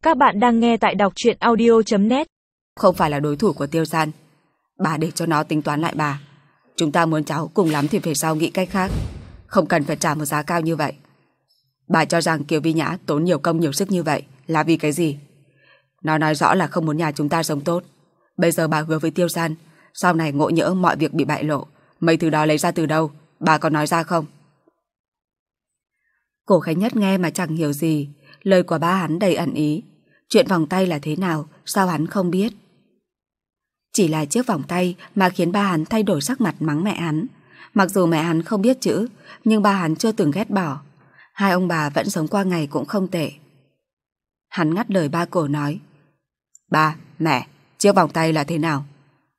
Các bạn đang nghe tại đọc truyện audio.net. Không phải là đối thủ của Tiêu San. Bà để cho nó tính toán lại bà. Chúng ta muốn cháu cùng lắm thì về sau nghĩ cách khác. Không cần phải trả một giá cao như vậy. Bà cho rằng Kiều Vi Nhã tốn nhiều công nhiều sức như vậy là vì cái gì? Nó nói rõ là không muốn nhà chúng ta sống tốt. Bây giờ bà hứa với Tiêu San, sau này ngộ nhỡ mọi việc bị bại lộ, mấy thứ đó lấy ra từ đâu? Bà có nói ra không? Cổ Khánh Nhất nghe mà chẳng hiểu gì. Lời của ba hắn đầy ẩn ý. Chuyện vòng tay là thế nào, sao hắn không biết? Chỉ là chiếc vòng tay mà khiến ba hắn thay đổi sắc mặt mắng mẹ hắn. Mặc dù mẹ hắn không biết chữ, nhưng ba hắn chưa từng ghét bỏ. Hai ông bà vẫn sống qua ngày cũng không tệ. Hắn ngắt lời ba Cổ nói: Ba, mẹ, chiếc vòng tay là thế nào?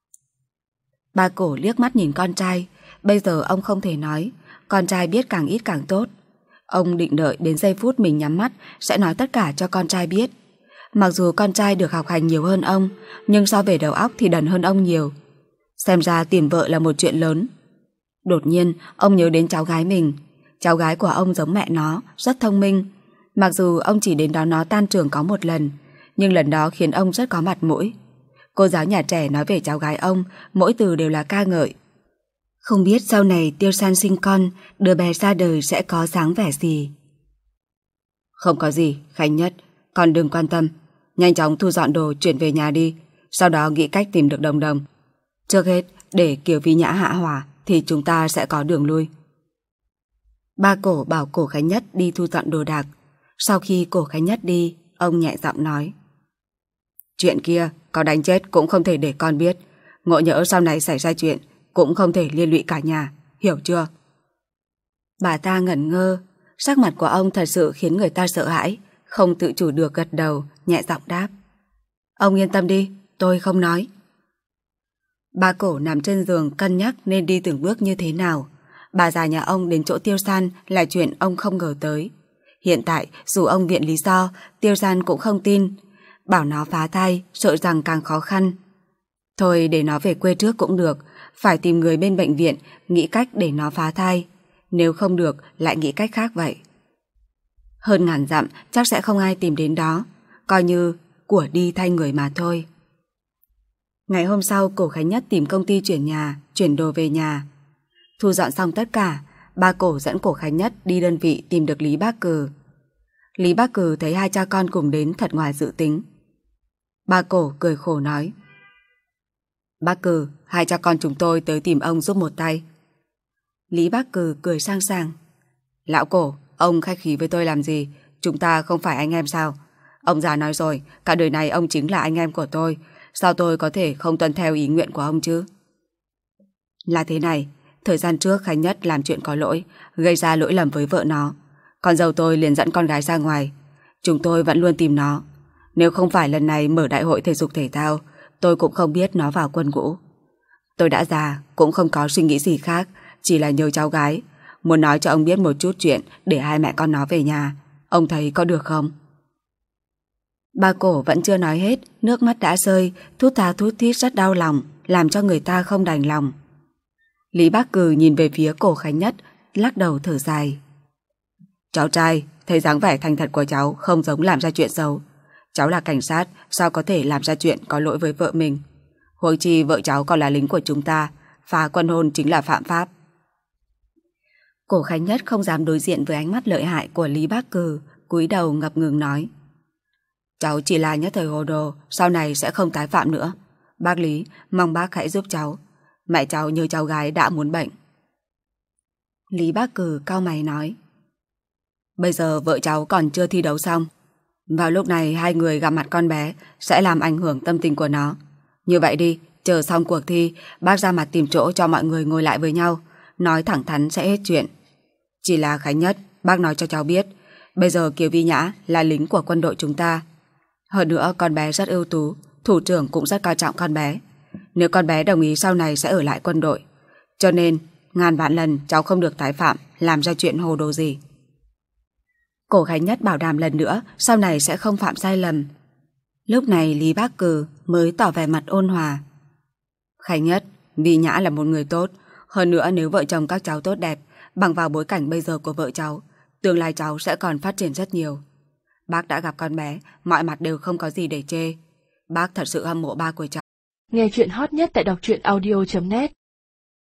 Ba Cổ liếc mắt nhìn con trai. Bây giờ ông không thể nói. Con trai biết càng ít càng tốt. Ông định đợi đến giây phút mình nhắm mắt sẽ nói tất cả cho con trai biết. Mặc dù con trai được học hành nhiều hơn ông, nhưng so về đầu óc thì đần hơn ông nhiều. Xem ra tìm vợ là một chuyện lớn. Đột nhiên ông nhớ đến cháu gái mình. Cháu gái của ông giống mẹ nó, rất thông minh. Mặc dù ông chỉ đến đón nó tan trường có một lần, nhưng lần đó khiến ông rất có mặt mũi. Cô giáo nhà trẻ nói về cháu gái ông, mỗi từ đều là ca ngợi. Không biết sau này Tiêu San sinh con, đứa bé ra đời sẽ có dáng vẻ gì. Không có gì, Khánh Nhất, con đừng quan tâm. Nhanh chóng thu dọn đồ chuyển về nhà đi. Sau đó nghĩ cách tìm được Đồng Đồng. Trước hết, để Kiều Vi Nhã hạ hỏa thì chúng ta sẽ có đường lui. Ba Cổ bảo Cổ Khánh Nhất đi thu dọn đồ đạc. Sau khi Cổ Khánh Nhất đi, ông nhẹ giọng nói: Chuyện kia, có đánh chết cũng không thể để con biết. Ngộ nhỡ sau này xảy ra chuyện, cũng không thể liên lụy cả nhà, hiểu chưa? Bà ta ngẩn ngơ. Sắc mặt của ông thật sự khiến người ta sợ hãi. Không tự chủ được gật đầu, nhẹ giọng đáp: Ông yên tâm đi, tôi không nói. Ba Cổ nằm trên giường cân nhắc nên đi từng bước như thế nào. Bà già nhà ông đến chỗ Tiêu San là chuyện ông không ngờ tới. Hiện tại dù ông viện lý do, Tiêu San cũng không tin. Bảo nó phá thai, sợ rằng càng khó khăn. Thôi để nó về quê trước cũng được. Phải tìm người bên bệnh viện nghĩ cách để nó phá thai. Nếu không được lại nghĩ cách khác vậy. Hơn ngàn dặm chắc sẽ không ai tìm đến đó. Coi như của đi thay người mà thôi. Ngày hôm sau Cổ Khánh Nhất tìm công ty chuyển nhà, chuyển đồ về nhà. Thu dọn xong tất cả, ba Cổ dẫn Cổ Khánh Nhất đi đơn vị tìm được Lý Bác Cừ. Lý Bác Cừ thấy hai cha con cùng đến thật ngoài dự tính. Ba Cổ cười khổ nói: Bác Cừ, hai cha con chúng tôi tới tìm ông giúp một tay. Lý Bác Cừ cười sang sảng: Lão Cổ, ông khách khí với tôi làm gì? Chúng ta không phải anh em sao? Ông già nói rồi, cả đời này ông chính là anh em của tôi. Sao tôi có thể không tuân theo ý nguyện của ông chứ? Là thế này, thời gian trước Khánh Nhất làm chuyện có lỗi, gây ra lỗi lầm với vợ nó. Con dâu tôi liền dẫn con gái ra ngoài. Chúng tôi vẫn luôn tìm nó. Nếu không phải lần này mở đại hội thể dục thể thao, tôi cũng không biết nó vào quân ngũ. Tôi đã già, cũng không có suy nghĩ gì khác, chỉ là nhớ cháu gái. Muốn nói cho ông biết một chút chuyện để hai mẹ con nó về nhà. Ông thấy có được không? Ba Cổ vẫn chưa nói hết, nước mắt đã rơi, thút tha thút thít rất đau lòng, làm cho người ta không đành lòng. Lý Bác Cừ nhìn về phía Cổ Khánh Nhất, lắc đầu thở dài. Cháu trai, thấy dáng vẻ thành thật của cháu không giống làm ra chuyện xấu. Cháu là cảnh sát, sao có thể làm ra chuyện có lỗi với vợ mình? Huống chi vợ cháu còn là lính của chúng ta, phá quân hôn chính là phạm pháp. Cổ Khánh Nhất không dám đối diện với ánh mắt lợi hại của Lý Bác Cừ, cúi đầu ngập ngừng nói: Cháu chỉ là nhất thời hồ đồ, sau này sẽ không tái phạm nữa. Bác Lý, mong bác hãy giúp cháu. Mẹ cháu như cháu gái đã muốn bệnh. Lý Bác Cừ cau mày nói: Bây giờ vợ cháu còn chưa thi đấu xong. Vào lúc này hai người gặp mặt con bé sẽ làm ảnh hưởng tâm tình của nó. Như vậy đi, chờ xong cuộc thi, bác ra mặt tìm chỗ cho mọi người ngồi lại với nhau, nói thẳng thắn sẽ hết chuyện. Chỉ là Khánh Nhất, bác nói cho cháu biết, bây giờ Kiều Vi Nhã là lính của quân đội chúng ta. Hơn nữa con bé rất ưu tú, thủ trưởng cũng rất coi trọng con bé. Nếu con bé đồng ý sau này sẽ ở lại quân đội. Cho nên, ngàn vạn lần cháu không được tái phạm, làm ra chuyện hồ đồ gì. Cổ Khánh Nhất bảo đảm lần nữa sau này sẽ không phạm sai lầm. Lúc này Lý Bác Cừ mới tỏ vẻ mặt ôn hòa. Khánh Nhất, Vi Nhã là một người tốt. Hơn nữa nếu vợ chồng các cháu tốt đẹp, bằng vào bối cảnh bây giờ của vợ cháu, tương lai cháu sẽ còn phát triển rất nhiều. Bác đã gặp con bé, mọi mặt đều không có gì để chê. Bác thật sự hâm mộ ba của cháu. Nghe chuyện hot nhất tại đọc truyện audio.net